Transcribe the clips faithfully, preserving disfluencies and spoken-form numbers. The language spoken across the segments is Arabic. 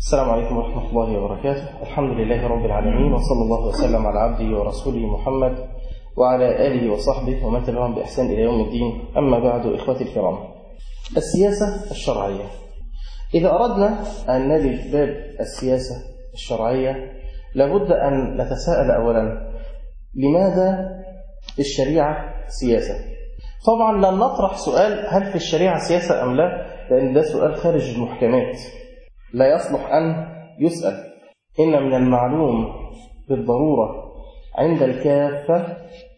السلام عليكم ورحمة الله وبركاته. الحمد لله رب العالمين، وصلى الله وسلم على عبده ورسوله محمد وعلى آله وصحبه ومن تبعهم بإحسان إلى يوم الدين. أما بعد، إخوتي الكرام، السياسة الشرعية. إذا أردنا أن نلج باب السياسة الشرعية لابد أن نتساءل أولا: لماذا الشريعة سياسة؟ طبعا لن نطرح سؤال هل في الشريعة سياسة أم لا، لأن ده سؤال خارج المحكمات لا يصلح أن يسأل. إن من المعلوم بالضرورة عند الكافة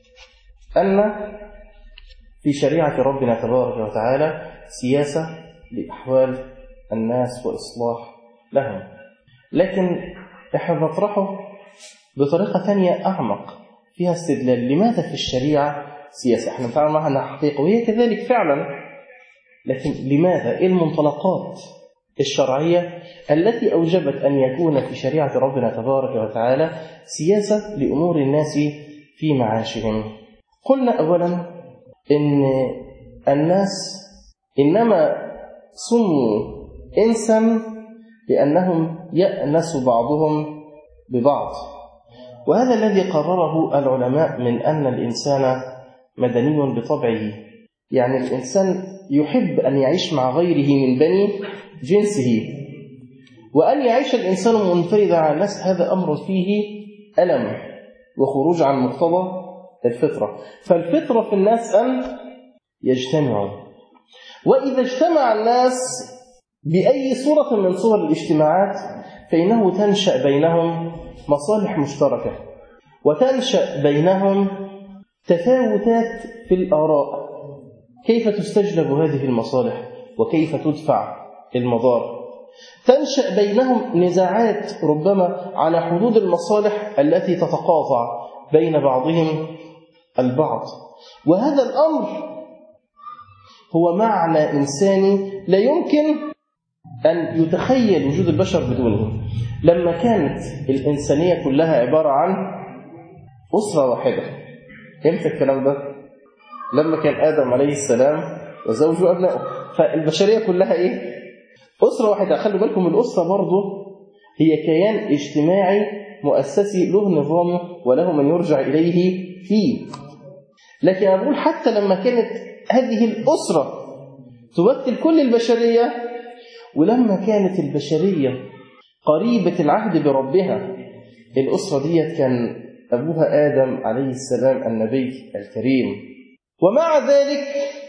أن في شريعة ربنا تبارك وتعالى سياسة لأحوال الناس وإصلاح لهم، لكن إحنا نطرحه بطريقة تانية أعمق فيها استدلال. لماذا في الشريعة سياسة؟ إحنا نتعامل معها أنها حقيقة وهي كذلك فعلا، لكن لماذا؟ إيه المنطلقات الشرعية التي أوجبت أن يكون في شريعة ربنا تبارك وتعالى سياسة لأمور الناس في معاشهم؟ قلنا أولا إن الناس إنما سموا إنسا لأنهم يأنس بعضهم ببعض، وهذا الذي قرره العلماء من أن الإنسان مدني بطبعه، يعني الإنسان يحب أن يعيش مع غيره من بني جنسه، وأن يعيش الإنسان منفردا عن الناس هذا أمر فيه ألم وخروج عن مقتضى الفطرة. فالفطرة في الناس أن يجتمعوا، وإذا اجتمع الناس بأي صورة من صور الاجتماعات فإنه تنشأ بينهم مصالح مشتركة، وتنشأ بينهم تفاوتات في الآراء. كيف تستجلب هذه المصالح وكيف تدفع المضار؟ تنشأ بينهم نزاعات ربما على حدود المصالح التي تتقاطع بين بعضهم البعض، وهذا الأمر هو معنى إنساني لا يمكن أن يتخيل وجود البشر بدونه. لما كانت الإنسانية كلها عبارة عن أسرة واحدة، امتى الكلام ده؟ لما كان آدم عليه السلام وزوجه أبنائه، فالبشرية كلها إيه؟ أسرة واحدة. خلوا بالكم، الأسرة برضه هي كيان اجتماعي مؤسسي له نظامه وله من يرجع إليه فيه. لكن أقول حتى لما كانت هذه الأسرة تمثل كل البشرية، ولما كانت البشرية قريبة العهد بربها، الأسرة دي كان أبوها آدم عليه السلام النبي الكريم، ومع ذلك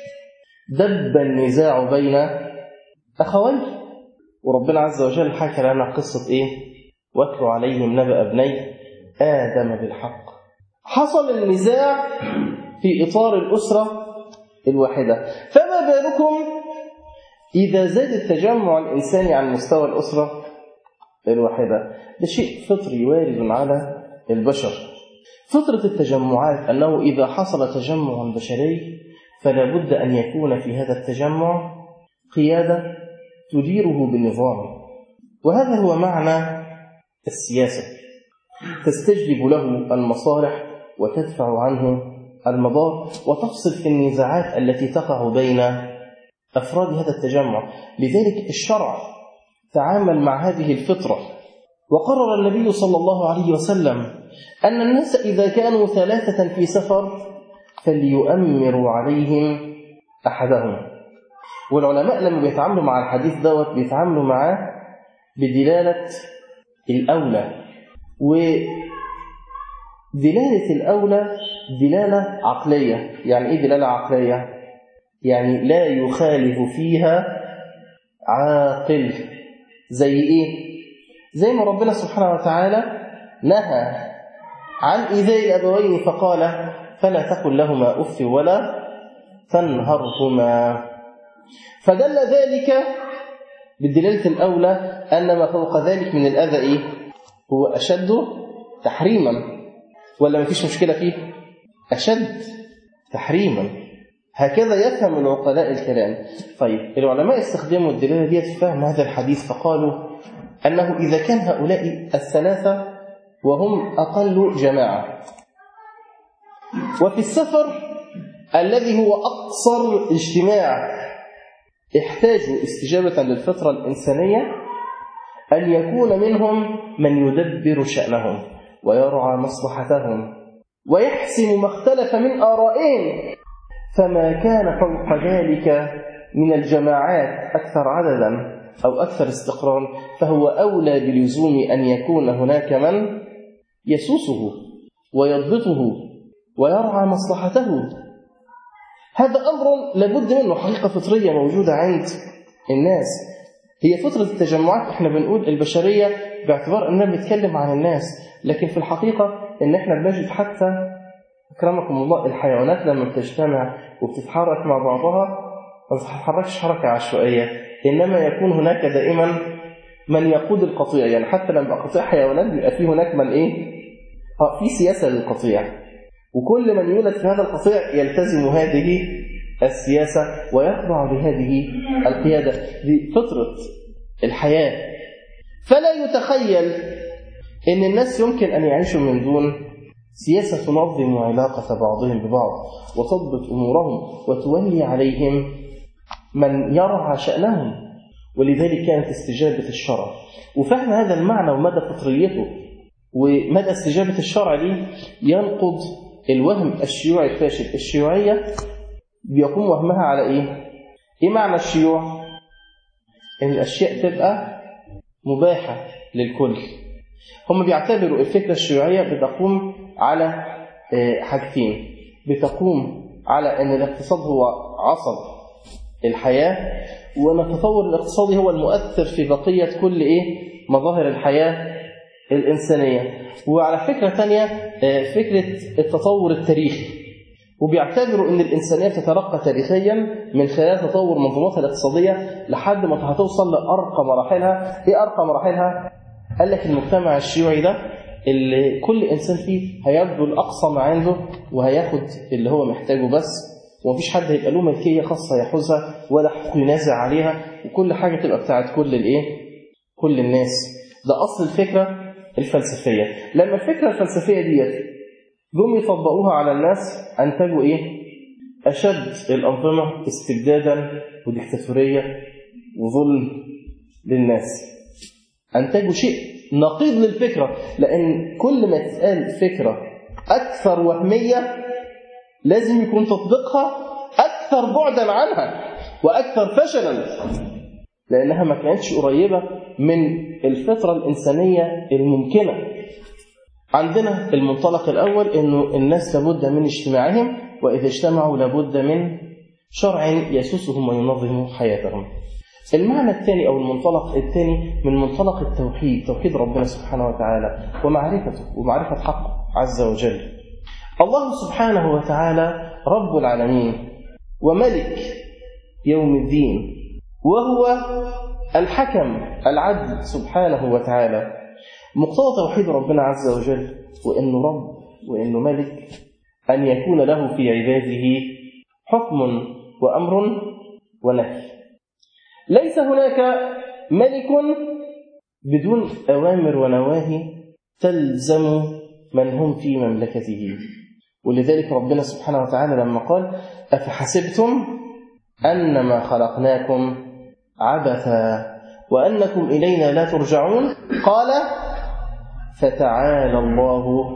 دب النزاع بين أخوين. وربنا عز وجل حكى لنا قصة إيه؟ واتلوا عليهم نبأ ابني آدم بالحق. حصل النزاع في إطار الأسرة الواحدة، فما بالكم إذا زاد التجمع الإنساني عن مستوى الأسرة الواحدة؟ ده شيء فطري وارد على البشر. فطرة التجمعات أنه إذا حصل تجمع بشري فلا بد أن يكون في هذا التجمع قيادة تديره بنظام، وهذا هو معنى السياسة، تستجلب له المصالح وتدفع عنه المضار، وتفصل في النزاعات التي تقع بين أفراد هذا التجمع. لذلك الشرع تعامل مع هذه الفطرة، وقرر النبي صلى الله عليه وسلم أن الناس إذا كانوا ثلاثة في سفر فليؤمروا عليهم أحدهم. والعلماء لما بيتعاملوا مع الحديث دوت بيتعاملوا معاه بدلالة الأولى، ودلالة الأولى دلالة عقلية. يعني إيه دلالة عقلية؟ يعني لا يخالف فيها عاقل. زي إيه؟ زي ما ربنا سبحانه وتعالى نهى عن إيذاء الأبوين فقال: فلا تقل لهما أف ولا تنهرهما. فدل ذلك بالدلالة الأولى أن ما فوق ذلك من الأذى إيه؟ هو أشد تحريما، ولا ما فيش مشكلة فيه؟ أشد تحريما. هكذا يفهم العقلاء الكلام. طيب، العلماء استخدموا الدلالة دي في فهم هذا الحديث، فقالوا أنه إذا كان هؤلاء الثلاثة وهم أقل جماعة، وفي السفر الذي هو أقصر اجتماع احتاجوا استجابة للفطرة الإنسانية، أن يكون منهم من يدبر شأنهم ويرعى مصلحتهم ويحسم ما اختلف من آرائهم، فما كان فوق ذلك من الجماعات أكثر عددا أو أكثر استقرارا فهو أولى بلزوم أن يكون هناك من يسوسه ويضبطه ويرعى مصلحته. هذا أمر لابد منه، حقيقة فطرية موجودة عند الناس، هي فطرة التجمعات. احنا بنقول البشرية باعتبار أننا بنتكلم عن الناس، لكن في الحقيقة أن احنا بنجد حتى أكرمكم الله الحيوانات لما بتجتمع وبتتحرك مع بعضها ما بتتحركش حركة عشوائية، إنما يكون هناك دائما من يقود القطيع. يعني حتى لما يبقى قطيع حيوانات بيبقى فيه هناك من إيه؟ اه في سياسة للقطيع، وكل من يولد في هذا القطيع يلتزم هذه السياسة ويخضع لهذه القيادة. دي فطرة الحياة. فلا يتخيل أن الناس يمكن أن يعيشوا من دون سياسة تنظم علاقة بعضهم ببعض وتضبط أمورهم وتولي عليهم من يرعى شأنهم. ولذلك كانت استجابة الشرع وفهم هذا المعنى ومدى فطريته ومدى استجابة الشرع ليه ينقض الوهم الشيوعي الفاشل. الشيوعية بيقوم وهمها على إيه؟ إيه معنى الشيوع؟ إن الأشياء تبقى مباحة للكل. هم بيعتبروا الفكرة الشيوعية بتقوم على حاجتين، بتقوم على أن الاقتصاد هو عصب الحياة، وأن التطور الاقتصادي هو المؤثر في بقية كل إيه؟ مظاهر الحياة الإنسانية. وعلى فكرة تانية فكرة التطور التاريخي، وبيعتبروا أن الإنسانية تترقى تاريخيا من خلال تطور منظوماتها الاقتصادية لحد ما هتوصل لأرقى مراحلها. إيه أرقى مراحلها؟ قال لك المجتمع الشيوعي ده اللي كل إنسان فيه هيبذل أقصى ما عنده وهياخد اللي هو محتاجه بس، ومفيش حد هيبقى له ملكية خاصة يحوزها ولا حقوق ينازع عليها، وكل حاجة تبقى بتاعت كل الإيه؟ كل الناس. ده أصل الفكرة الفلسفية. لما الفكرة الفلسفية ديت جم يطبقوها على الناس أنتجوا إيه؟ أشد الأنظمة استبدادا وديكتاتورية وظلم للناس. أنتجوا شيء نقيض للفكرة، لأن كل ما تتقال فكرة أكثر وهمية لازم يكون تطبيقها أكثر بعدا عنها وأكثر فشلا، لأنها ما كانتش قريبة من الفطرة الإنسانية الممكنة. عندنا المنطلق الأول إنه الناس لابد من اجتماعهم، وإذا اجتمعوا لابد من شرع يسوسهم وينظم حياتهم. المعنى الثاني أو المنطلق الثاني من منطلق التوحيد، توحيد ربنا سبحانه وتعالى ومعرفته ومعرفة حقه عز وجل. الله سبحانه وتعالى رب العالمين وملك يوم الدين، وهو الحكم العدل سبحانه وتعالى. مقتضى توحيد ربنا عز وجل وإنه رب وإنه ملك أن يكون له في عباده حكم وأمر ونهي. ليس هناك ملك بدون أوامر ونواهي تلزم من هم في مملكته. ولذلك ربنا سبحانه وتعالى لما قال أفحسبتم أنما خلقناكم عبثا وأنكم إلينا لا ترجعون، قال فتعالى الله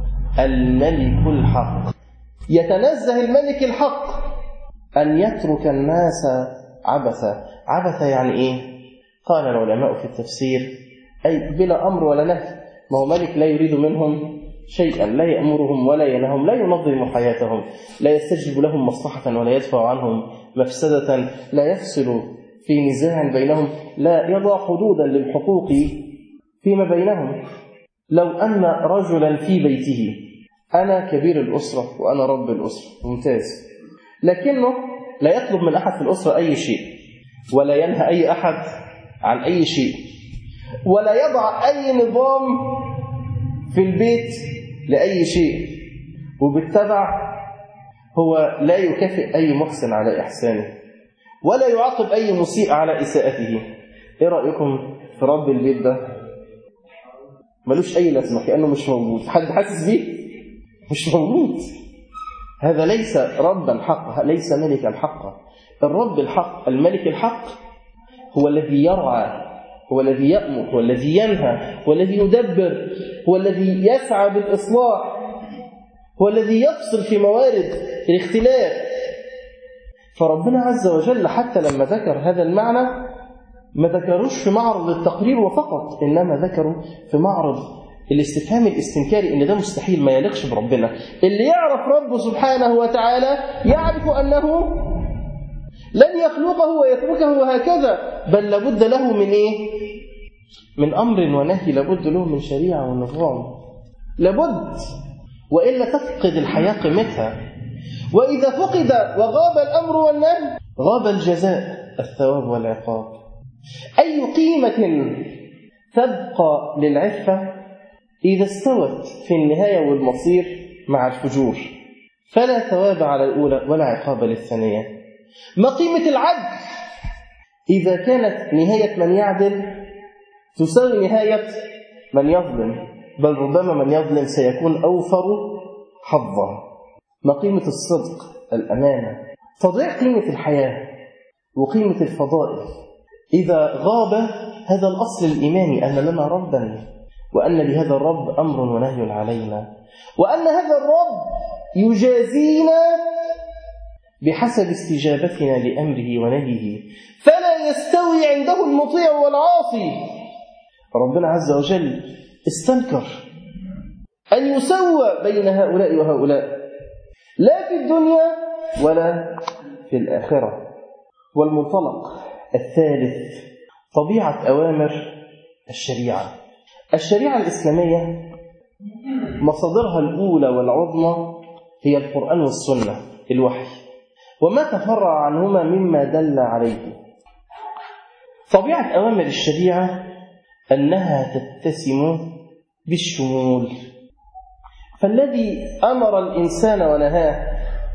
الملك الحق. يتنزه الملك الحق أن يترك الناس عبثا. عبثا يعني إيه؟ قال العلماء في التفسير أي بلا أمر ولا نهي. ما هو ملك لا يريد منهم شيئا، لا يأمرهم ولا ينههم، لا ينظم حياتهم، لا يستجلب لهم مصلحة ولا يدفع عنهم مفسدة، لا يفصل في نزاع بينهم، لا يضع حدودا للحقوق فيما بينهم. لو أن رجلا في بيته، أنا كبير الأسرة وأنا رب الأسرة، ممتاز، لكنه لا يطلب من أحد في الأسرة أي شيء، ولا ينهى أي أحد عن أي شيء، ولا يضع أي نظام في البيت لأي شيء، وبالتبع هو لا يكافئ أي محسن على إحسانه ولا يعاقب أي مسيء على إساءته. إيه رأيكم في رب البيت ده؟ ملوش أي لازمة، كأنه مش موجود. حد حاسس بيه؟ مش موجود. هذا ليس ربا حقا، ليس ملكا حقا. الرب الحق الملك الحق هو الذي يرعى هو الذي يأمر، هو الذي ينهى، هو الذي يدبر، هو الذي يسعى بالإصلاح، هو الذي يفصل في موارد الاختلاف. فربنا عز وجل حتى لما ذكر هذا المعنى ما ذكروش في معرض التقرير وفقط، إنما ذكروا في معرض الاستفهام الاستنكاري، إن ده مستحيل ما يليقش بربنا. اللي يعرف ربه سبحانه وتعالى يعرف أنه لن يخلقه ويتركه وهكذا، بل لابد له من إيه؟ من أمر ونهي، لابد له من شريعة ونظام، لابد، وإلا تفقد الحياة قيمتها. وإذا فقد وغاب الأمر والنهي غاب الجزاء، الثواب والعقاب. أي قيمة تبقى للعفة إذا استوت في النهاية والمصير مع الفجور؟ فلا ثواب على الأولى ولا عقاب للثانية. ما قيمة العدل إذا كانت نهاية من يعدل تساوي نهاية من يظلم، بل ربما من يظلم سيكون أوفر حظا. ما قيمة الصدق، الأمانة؟ تضيع قيمة الحياة وقيمة الفضائل إذا غاب هذا الأصل الإيماني، أن لنا ربا، وأن لهذا الرب أمر ونهي علينا، وأن هذا الرب يجازينا بحسب استجابتنا لأمره ونهيه، فلا يستوي عنده المطيع والعاصي. ربنا عز وجل استنكر أن يسوى بين هؤلاء وهؤلاء، لا في الدنيا ولا في الآخرة. والمنطلق الثالث طبيعة أوامر الشريعة. الشريعة الإسلامية مصادرها الأولى والعظمى هي القرآن والسنة، الوحي، وما تفرع عنهما مما دل عليه. طبيعة أوامر الشريعة أنها تتسم بالشمول، فالذي أمر الإنسان ونهاه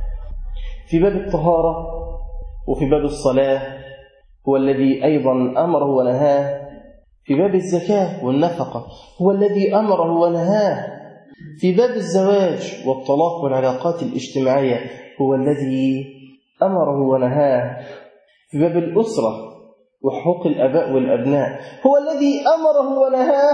في باب الطهارة وفي باب الصلاة هو الذي أيضا أمره ونهاه في باب الزكاة والنفقة، هو الذي أمره ونهاه في باب الزواج والطلاق والعلاقات الاجتماعية، هو الذي أمره ونهاه في باب الأسرة وحقوق الأباء والأبناء، هو الذي أمره ونهاه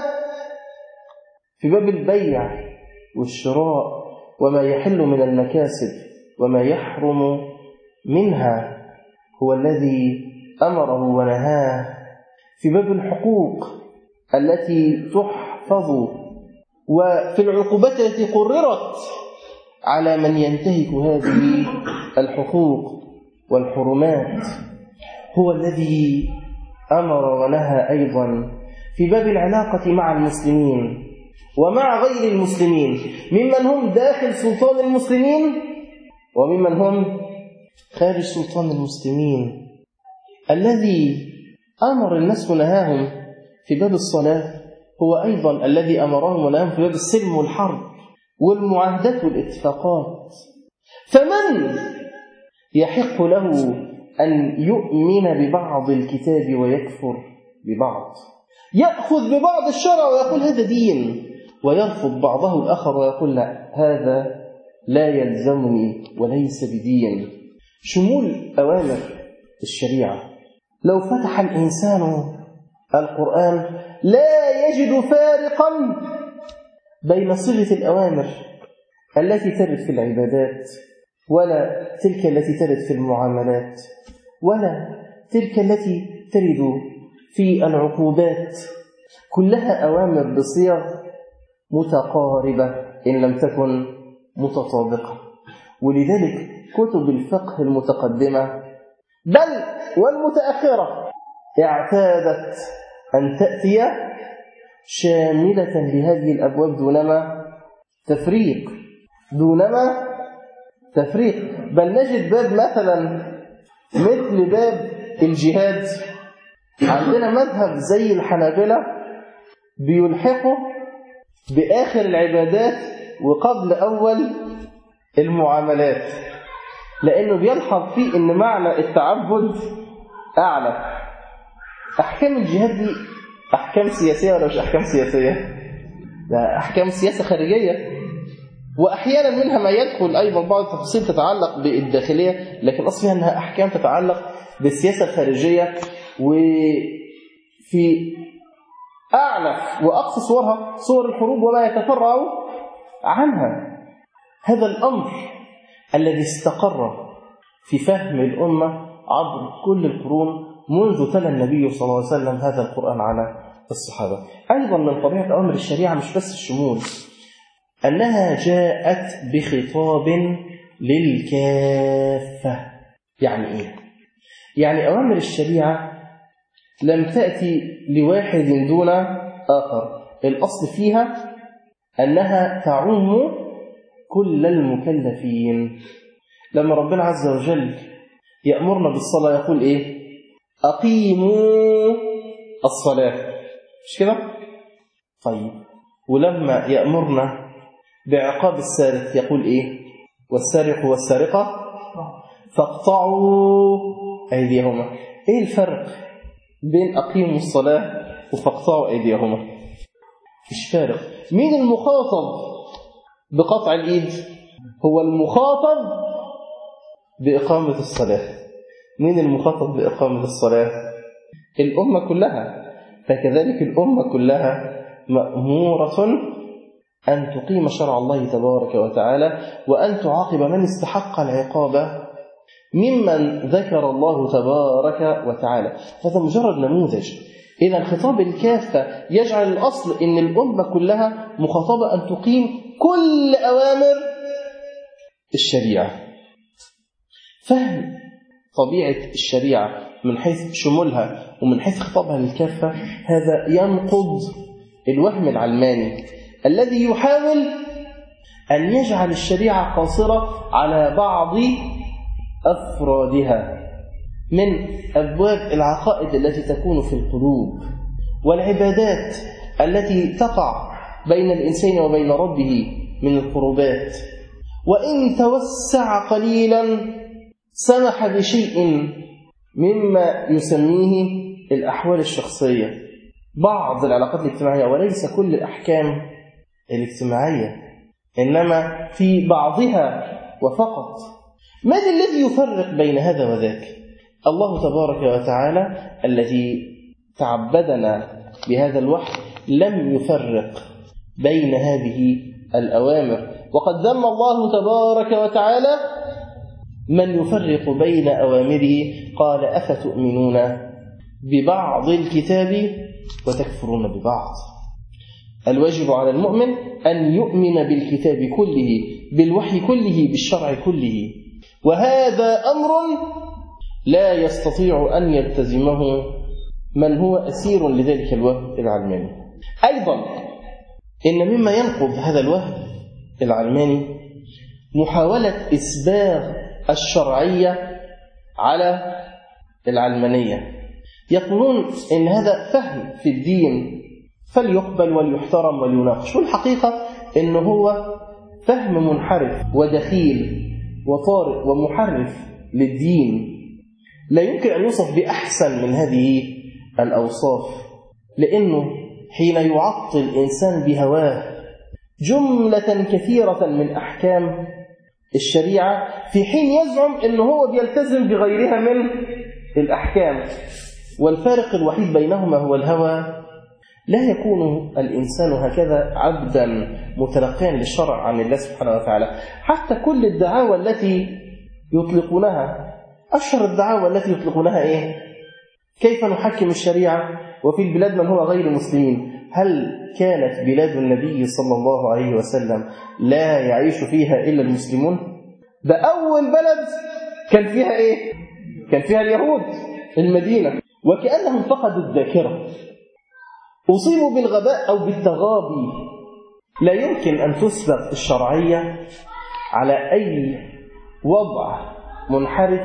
في باب البيع والشراء وما يحل من المكاسب وما يحرم منها، هو الذي أمره ونهاه في باب الحقوق التي تحفظ وفي العقوبات التي قررت على من ينتهك هذه الحقوق والحرمات، هو الذي أمر ونهى أيضا في باب العلاقة مع المسلمين ومع غير المسلمين، ممن هم داخل سلطان المسلمين وممن هم خارج سلطان المسلمين. الذي أمر الناس ونهاهم في باب الصلاة هو أيضا الذي أمرهم ونهاهم في باب السلم والحرب والمعاهدات والاتفاقات. فمن يحق له أن يؤمن ببعض الكتاب ويكفر ببعض، يأخذ ببعض الشرع ويقول هذا دين، ويرفض بعضه الآخر ويقول لا، هذا لا يلزمني وليس بدين؟ شمول أوامر الشريعة. لو فتح الإنسان القرآن لا يجد فارقا بين صيغة الأوامر التي ترد في العبادات، ولا تلك التي ترد في المعاملات، ولا تلك التي ترد في العقوبات. كلها أوامر بصيغ متقاربة إن لم تكن متطابقة. ولذلك كتب الفقه المتقدمة بل والمتأخرة اعتادت أن تأتي شاملة لهذه الأبواب دونما تفريق دونما تفريق بل نجد باب مثلا مثل باب الجهاد، عندنا مذهب زي الحنابلة بيلحقه بآخر العبادات وقبل أول المعاملات، لأنه بيلحظ فيه أن معنى التعبد أعلى. أحكام الجهاد دي أحكام سياسية ولا مش أحكام سياسية؟ لا، أحكام سياسة خارجية، وأحيانا منها ما يدخل أيضا بعض التفاصيل تتعلق بالداخلية، لكن أصلها أنها أحكام تتعلق بالسياسة الخارجية. وفي أعنف وأقصى صورها صور الحروب وما يتفرع عنها. هذا الأمر الذي استقر في فهم الأمة عبر كل القرون منذ تلا النبي صلى الله عليه وسلم هذا القرآن على الصحابة. أيضا من طبيعة أوامر الشريعة مش بس الشمول، أنها جاءت بخطاب للكافة. يعني إيه؟ يعني أوامر الشريعة لم تأتي لواحد دون آخر، الأصل فيها أنها تعم كل المكلفين. لما ربنا عز وجل يأمرنا بالصلاة يقول إيه؟ أقيموا الصلاة، مش كده؟ طيب، ولما يأمرنا بعقاب السارق يقول إيه؟ والسارق والسارقة فاقطعوا أيديهما. إيه الفرق بين أقيموا الصلاة وفاقطعوا أيديهما؟ مش فارق. مين المخاطب بقطع الإيد؟ هو المخاطب بإقامة الصلاة. مين المخاطب بإقامة الصلاة؟ الأمة كلها. فكذلك الأمة كلها مأمورة أن تقيم شرع الله تبارك وتعالى، وأن تعاقب من استحق العقاب ممن ذكر الله تبارك وتعالى. هذا مجرد نموذج. إذا خطاب الكافة يجعل الأصل أن الأمة كلها مخاطبة أن تقيم كل أوامر الشريعة. فهم طبيعة الشريعة من حيث شمولها ومن حيث خطابها للكافة هذا ينقض الوهم العلماني الذي يحاول أن يجعل الشريعة قاصرة على بعض أفرادها من أبواب العقائد التي تكون في القلوب والعبادات التي تقع بين الإنسان وبين ربه من القربات، وإن توسع قليلا سمح بشيء مما يسميه الأحوال الشخصية، بعض العلاقات الاجتماعية، وليس كل الأحكام الاجتماعية، إنما في بعضها وفقط. ماذا الذي يفرق بين هذا وذاك؟ الله تبارك وتعالى الذي تعبدنا بهذا الوحي لم يفرق بين هذه الأوامر، وقد ذم الله تبارك وتعالى من يفرق بين أوامره، قال أفتؤمنون ببعض الكتاب وتكفرون ببعض. الواجب على المؤمن أن يؤمن بالكتاب كله، بالوحي كله، بالشرع كله، وهذا أمر لا يستطيع أن يلتزمه من هو أسير لذلك الوهم العلماني. أيضا إن مما ينقض هذا الوهم العلماني محاولة إسباغ الشرعية على العلمانية. يقولون إن هذا فهم في الدين فليقبل وليحترم وليناقش، والحقيقة إنه هو فهم منحرف ودخيل وطارئ ومحرف للدين، لا يمكن أن يوصف بأحسن من هذه الأوصاف، لأنه حين يعطل الإنسان بهواه جملة كثيرة من أحكام الشريعة في حين يزعم أنه هو بيلتزم بغيرها من الأحكام، والفارق الوحيد بينهما هو الهوى، لا يكون الإنسان هكذا عبدا متلقيا للشرع عن الله سبحانه وتعالى. حتى كل الدعاوى التي يطلقونها، أشهر الدعاوى التي يطلقونها إيه؟ كيف نحكم الشريعة وفي البلاد من هو غير مسلمين؟ هل كانت بلاد النبي صلى الله عليه وسلم لا يعيش فيها إلا المسلمون؟ ده أول بلد كان فيها إيه؟ كان فيها اليهود، المدينة، وكأنهم فقدوا الذاكرة، أصيبوا بالغباء أو بالتغابي. لا يمكن أن تسبق الشرعية على أي وضع منحرف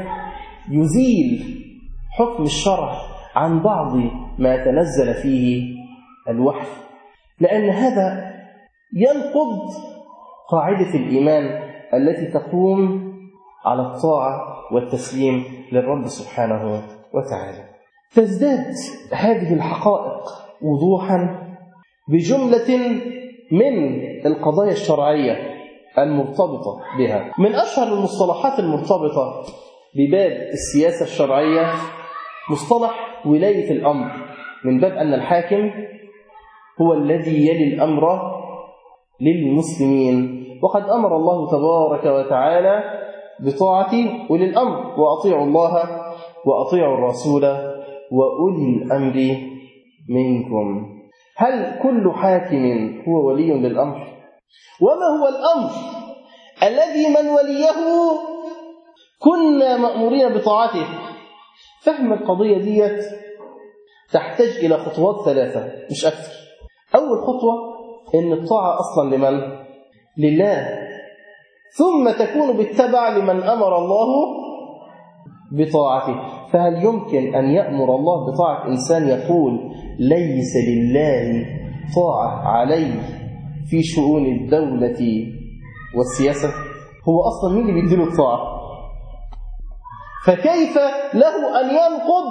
يزيل حكم الشرع عن بعض ما تنزل فيه الوحي، لأن هذا ينقض قاعدة الإيمان التي تقوم على الطاعة والتسليم للرب سبحانه وتعالى. تزداد هذه الحقائق وضوحا بجملة من القضايا الشرعية المرتبطة بها. من أشهر المصطلحات المرتبطة بباب السياسة الشرعية مصطلح ولاية الأمر، من باب أن الحاكم هو الذي يلي الأمر للمسلمين. وقد أمر الله تبارك وتعالى بطاعة أولي الأمر، وأطيعوا الله وأطيعوا الرسول وأولي الأمر منكم. هل كل حاكم هو ولي للأمر؟ وما هو الأمر الذي من وليه كنا مأمورين بطاعته؟ فهم القضية ديت تحتاج إلى خطوات ثلاثة مش أكثر. أول خطوة إن الطاعة أصلا لمن؟ لله، ثم تكون بالتبع لمن أمر الله بطاعته. فهل يمكن أن يأمر الله بطاعة إنسان يقول ليس لله طاعة عليه في شؤون الدولة والسياسة؟ هو أصلا مين اللي بيديله الطاعة؟ فكيف له أن ينقض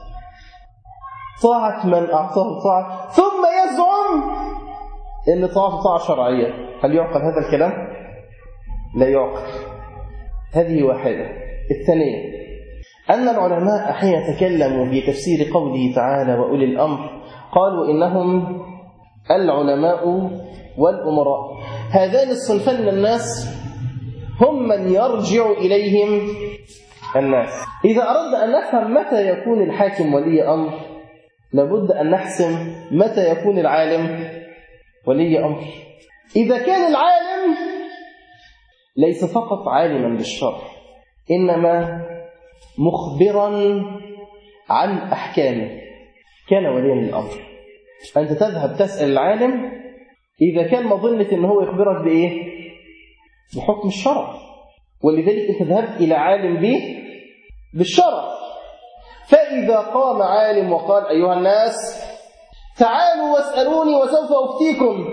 طاعة من أعطاه طاعة ثم يزعم أن طاعته طاعة شرعية؟ هل يعقل هذا الكلام؟ لا يعقل. هذه واحدة. الثانية أن العلماء حين تكلموا في تفسير قوله تعالى وأولي الأمر قالوا إنهم العلماء والأمراء. هذان الصنفان من الناس هم من يرجع إليهم الناس. إذا أردنا أن نفهم متى يكون الحاكم ولي أمر لابد أن نحسم متى يكون العالم ولي أمر. إذا كان العالم ليس فقط عالما بالشرع إنما مخبرا عن أحكامه كان وليا للأمر. أنت تذهب تسأل العالم إذا كان مظنة أنه هو يخبرك بإيه؟ بحكم الشرع، ولذلك أنت ذهبت إلى عالم به بالشرع. فإذا قام عالم وقال أيها الناس تعالوا واسألوني وسوف أفتيكم،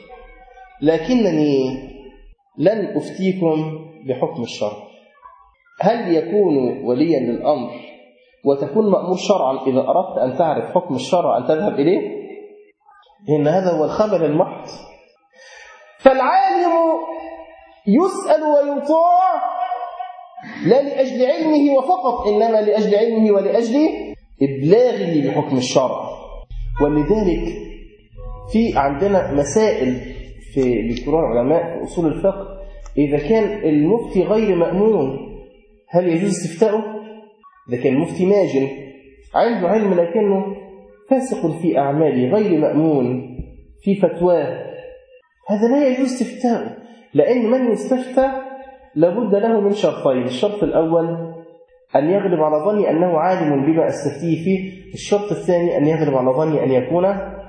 لكنني لن أفتيكم بحكم الشرع، هل يكون وليا للأمر وتكون مأمور شرعا إذا أردت أن تعرف حكم الشرع أن تذهب إليه؟ إن هذا هو الخبر المحض. فالعالم يسأل ويطاع لا لأجل علمه وفقط، إنما لأجل علمه ولأجل إبلاغه بحكم الشرع. ولذلك في عندنا مسائل في دكتوراه العلماء في أصول الفقه، إذا كان المفتي غير مأمون هل يجوز استفتاؤه؟ إذا كان المفتي ماجن عنده علم لكنه فاسق في أعماله غير مأمون في فتواه، هذا لا يجوز استفتاؤه، لأن من يستفتى لابد له من شرطين. الشرط الأول أن يغلب على ظني أنه عالم بما أستفتيه فيه، الشرط الثاني أن يغلب على ظني أن يكون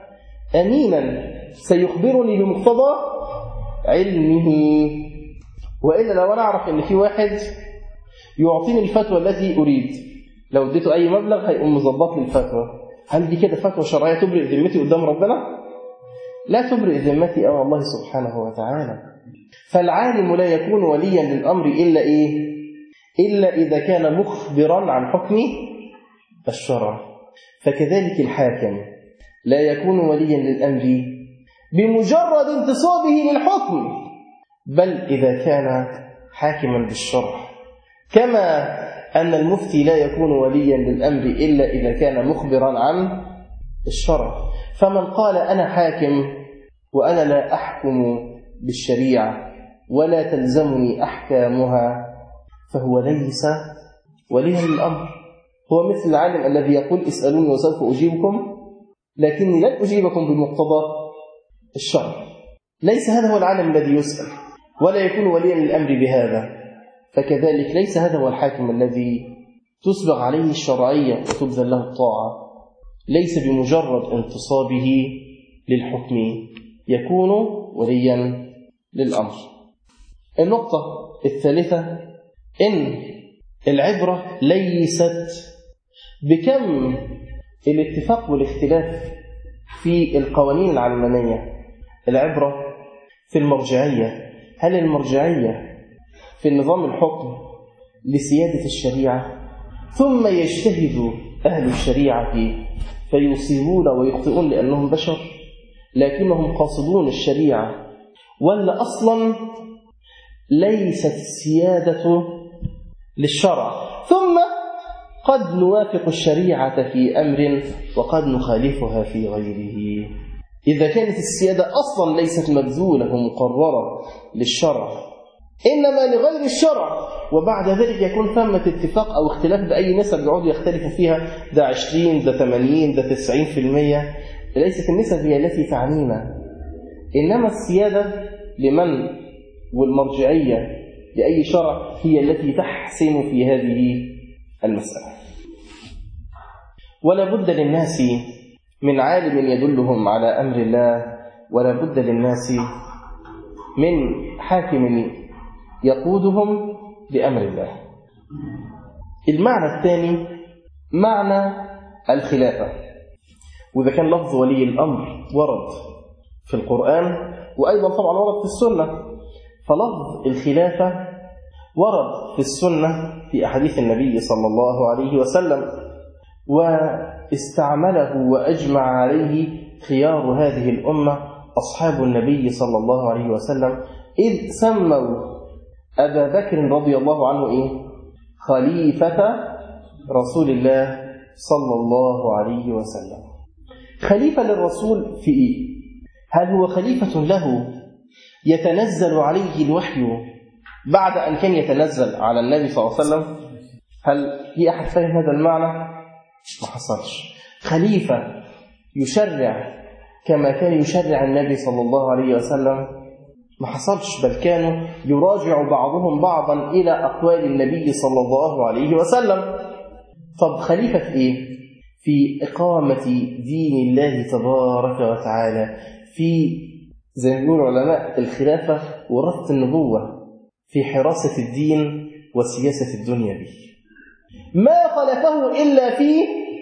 أمينا سيخبرني بمقتضى علمه. وإلا لو أنا أعرف أن في واحد يعطيني الفتوى التي أريد، لو اديته أي مبلغ هيقوم مظبط لي الفتوى، هل دي كده فتوى شرعية تبرئ ذمتي قدام ربنا؟ لا تبرئ ذمتي أمام الله سبحانه وتعالى. فالعالم لا يكون وليا للأمر إلا إيه؟ إلا إذا كان مخبرا عن حكم الشرع. فكذلك الحاكم لا يكون وليا للأمر بمجرد انتصابه للحكم، بل إذا كان حاكما بالشرع، كما أن المفتي لا يكون وليا للأمر إلا إذا كان مخبرا عن الشرع. فمن قال أنا حاكم وأنا لا أحكم بالشريعة ولا تلزمني أحكامها فهو ليس وليا للأمر. هو مثل العالم الذي يقول اسألوني وسوف أجيبكم لكني لن أجيبكم بمقتضى الشرع. ليس هذا هو العالم الذي يسأل ولا يكون وليا للأمر بهذا. فكذلك ليس هذا هو الحاكم الذي تسبغ عليه الشرعية وتبذل له الطاعة، ليس بمجرد انتصابه للحكم يكون وليا للأمر. النقطة الثالثة إن العبرة ليست بكم الاتفاق والاختلاف في القوانين العلمانية، العبرة في المرجعية. هل المرجعية في النظام الحكم لسيادة الشريعة ثم يجتهد أهل الشريعة فيصيبون ويخطئون لأنهم بشر لكنهم قاصدون الشريعة، ولا أصلا ليست السيادة للشرع ثم قد نوافق الشريعة في أمر وقد نخالفها في غيره؟ إذا كانت السيادة أصلا ليست مبذولة ومقررة للشرع إنما لغير الشرع، وبعد ذلك يكون ثمة اتفاق أو اختلاف بأي نسب يقعدوا يختلفوا فيها، ده عشرين ده ثمانين ده تسعين في المية، ليست النسب هي التي تعنينا، إنما السيادة لمن والمرجعية لأي شرع هي التي تحسم في هذه المسألة. ولا بد للناس من عالم يدلهم على أمر الله، ولا بد للناس من حاكم يقودهم بأمر الله. المعنى الثاني معنى الخلافة، وإذا كان لفظ ولي الأمر ورد في القرآن وأيضا طبعا ورد في السنة، فلفظ الخلافة ورد في السنة في أحاديث النبي صلى الله عليه وسلم، واستعمله وأجمع عليه خيار هذه الأمة أصحاب النبي صلى الله عليه وسلم، إذ سموا أبا بكر رضي الله عنه إيه؟ خليفة رسول الله صلى الله عليه وسلم. خليفة للرسول في إيه؟ هل هو خليفة له يتنزل عليه الوحي بعد أن كان يتنزل على النبي صلى الله عليه وسلم؟ هل في أحد فاهم هذا المعنى؟ ما حصلش. خليفة يشرع كما كان يشرع النبي صلى الله عليه وسلم؟ ما حصلش، بل كانوا يراجع بعضهم بعضا إلى أقوال النبي صلى الله عليه وسلم. طب خليفة في إيه؟ في إقامة دين الله تبارك وتعالى، في زي ما يقول العلماء الخلافة ورثة النبوة، في حراسة الدين وسياسة الدنيا به. ما خلفه إلا في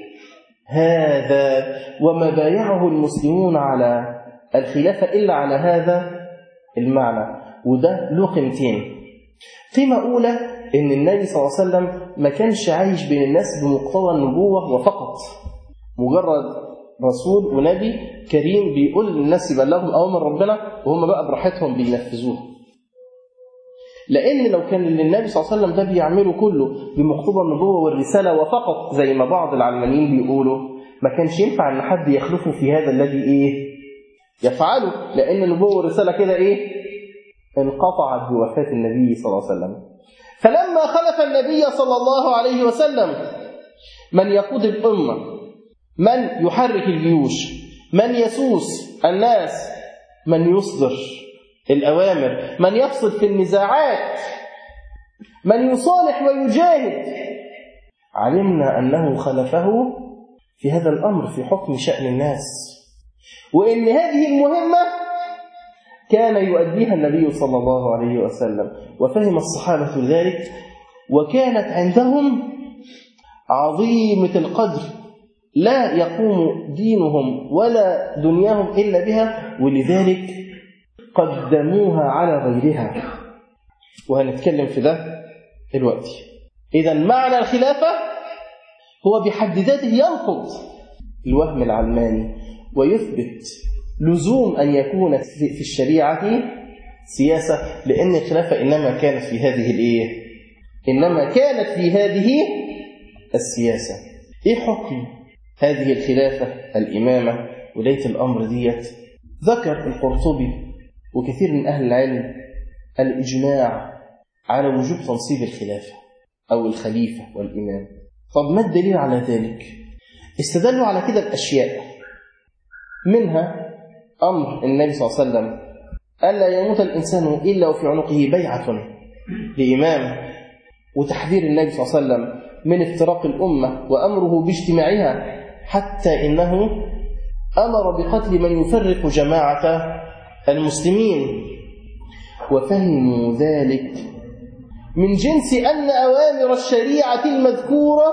هذا، وما بايعه المسلمون على الخلافة إلا على هذا المعنى. وده له قيمتين. قيمة أولى إن النبي صلى الله عليه وسلم ما كانش عايش بين الناس بمقتضى النبوة وفقط، مجرد رسول ونبي كريم بيقول للناس يبلغهم أوامر ربنا وهم بقى براحتهم بينفذوه. لأن لو كان النبي صلى الله عليه وسلم ده بيعمله كله بمقتضى النبوة والرسالة وفقط زي ما بعض العلمانيين بيقولوا، ما كانش ينفع أن حد يخلفه في هذا الذي إيه يفعله، لأن النبوة والرسالة كده إيه انقطعت بوفاة النبي صلى الله عليه وسلم. فلما خلف النبي صلى الله عليه وسلم من يقود الأمة، من يحرك الجيوش، من يسوس الناس، من يصدر الأوامر، من يفصل في النزاعات، من يصالح ويجاهد، علمنا أنه خلفه في هذا الأمر في حكم شأن الناس، وإن هذه المهمة كان يؤديها النبي صلى الله عليه وسلم، وفهم الصحابة ذلك، وكانت عندهم عظيمة القدر، لا يقوم دينهم ولا دنياهم إلا بها، ولذلك قدموها على غيرها، وهنتكلم في ده دلوقتي. إذا معنى الخلافة هو بحد ذاته ينقض الوهم العلماني ويثبت لزوم أن يكون في الشريعة سياسة، لأن الخلافة إنما كانت في هذه الإيه؟ إنما كانت في هذه السياسة. إيه حكم هذه الخلافة الإمامة ولاية الأمر ديت؟ ذكر القرطبي وكثير من أهل العلم الإجماع على وجوب تنصيب الخلافة أو الخليفة والإمام. طب ما الدليل على ذلك؟ استدلوا على كده بأشياء، منها أمر النبي صلى الله عليه وسلم ألا يموت الإنسان إلا وفي عنقه بيعة لإمام، وتحذير النبي صلى الله عليه وسلم من افتراق الأمة وأمره باجتماعها، حتى إنه أمر بقتل من يفرق جماعة المسلمين. وفهموا ذلك من جنس أن أوامر الشريعة المذكورة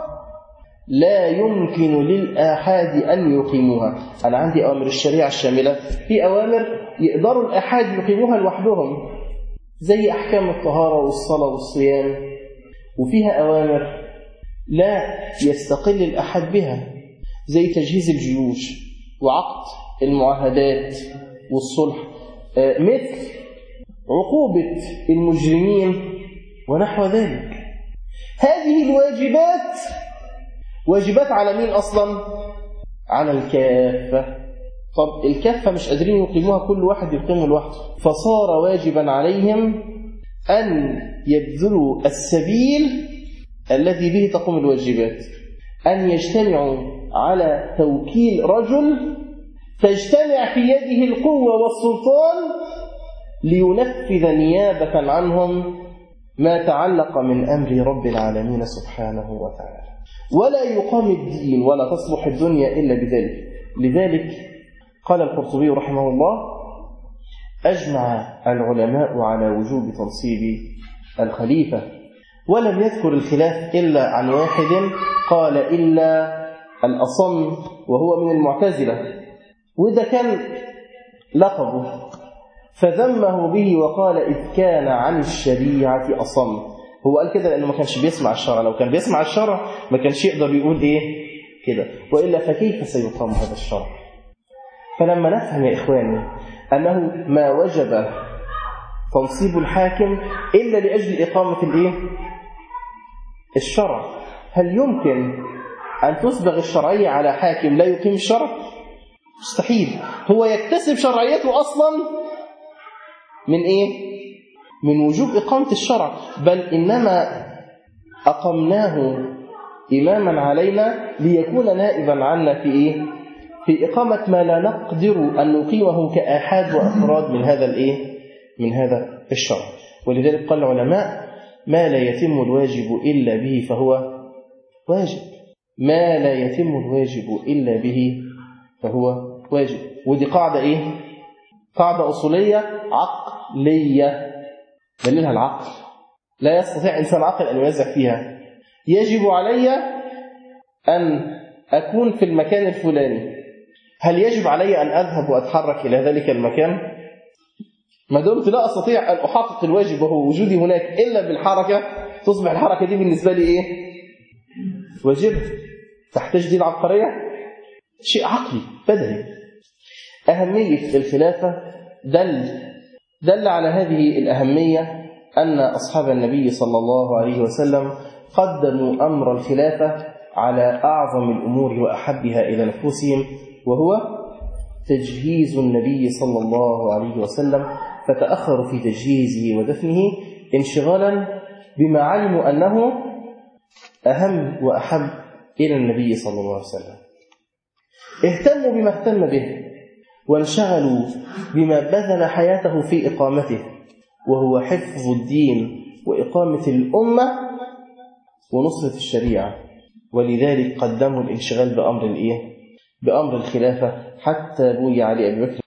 لا يمكن للآحاد أن يقيموها. أنا عندي أوامر الشريعة الشاملة، في أوامر يقدروا الآحاد يقيموها لوحدهم زي أحكام الطهارة والصلاة والصيام، وفيها أوامر لا يستقل الأحد بها زي تجهيز الجيوش وعقد المعاهدات والصلح، مثل عقوبة المجرمين ونحو ذلك. هذه الواجبات واجبات على مين أصلا؟ على الكافة، طب الكفة مش قادرين يقيموها، كل واحد يقيمه لوحده، فصار واجبا عليهم أن يبذلوا السبيل الذي به تقوم الواجبات، أن يجتمعوا على توكيل رجل تجتمع في يده القوة والسلطان لينفذ نيابة عنهم ما تعلق من أمر رب العالمين سبحانه وتعالى. ولا يقام الدين ولا تصلح الدنيا إلا بذلك. لذلك قال القرطبي رحمه الله: أجمع العلماء على وجوب تنصيب الخليفة، ولم يذكر الخلاف إلا عن واحد، قال إلا الأصم وهو من المعتزلة، وده كان لقبه، فذمه به وقال إذ كان عن الشريعة أصم. هو قال كده لأنه ما كانش بيسمع الشرع، لو كان بيسمع الشرع ما كانش يقدر يقول إيه كده، وإلا فكيف سيقام هذا الشرع؟ فلما نفهم يا إخواني أنه ما وجب تنصيب الحاكم إلا لأجل إقامة الإيه؟ الشرع، هل يمكن أن تسبغ الشرعية على حاكم لا يقيم الشرع؟ مستحيل. هو يكتسب شرعيته أصلا من إيه؟ من وجوب إقامة الشرع، بل إنما أقمناه إماما علينا ليكون نائبا عنا في إيه؟ في إقامة ما لا نقدر أن نقيمه كآحاد وأفراد من هذا الإيه؟ من هذا الشرع. ولذلك قال العلماء: ما لا يتم الواجب إلا به فهو واجب. ما لا يتم الواجب إلا به فهو واجب. ودي قاعدة إيه؟ قاعدة أصولية عقلية، دليلها العقل، لا يستطيع إنسان عاقل أن يوزع فيها. يجب علي أن أكون في المكان الفلاني، هل يجب علي أن أذهب وأتحرك إلى ذلك المكان؟ ما دمت لا أستطيع أن أحقق الواجب وهو وجودي هناك إلا بالحركة، تصبح الحركة دي بالنسبة لي إيه؟ واجب. تحتاج دي العبقرية؟ شيء عقلي بدهي. أهمية الخلافة دل دل على هذه الأهمية أن أصحاب النبي صلى الله عليه وسلم قدموا أمر الخلافة على أعظم الأمور وأحبها إلى نفوسهم، وهو تجهيز النبي صلى الله عليه وسلم، فتأخروا في تجهيزه ودفنه انشغالا بما علموا أنه أهم وأحب إلى النبي صلى الله عليه وسلم. اهتموا بما اهتم به، وانشغلوا بما بذل حياته في إقامته، وهو حفظ الدين وإقامة الأمة ونصرة الشريعة. ولذلك قدموا الانشغال بأمر الإيه؟ بأمر الخلافة، حتى بوي علي أبي بكر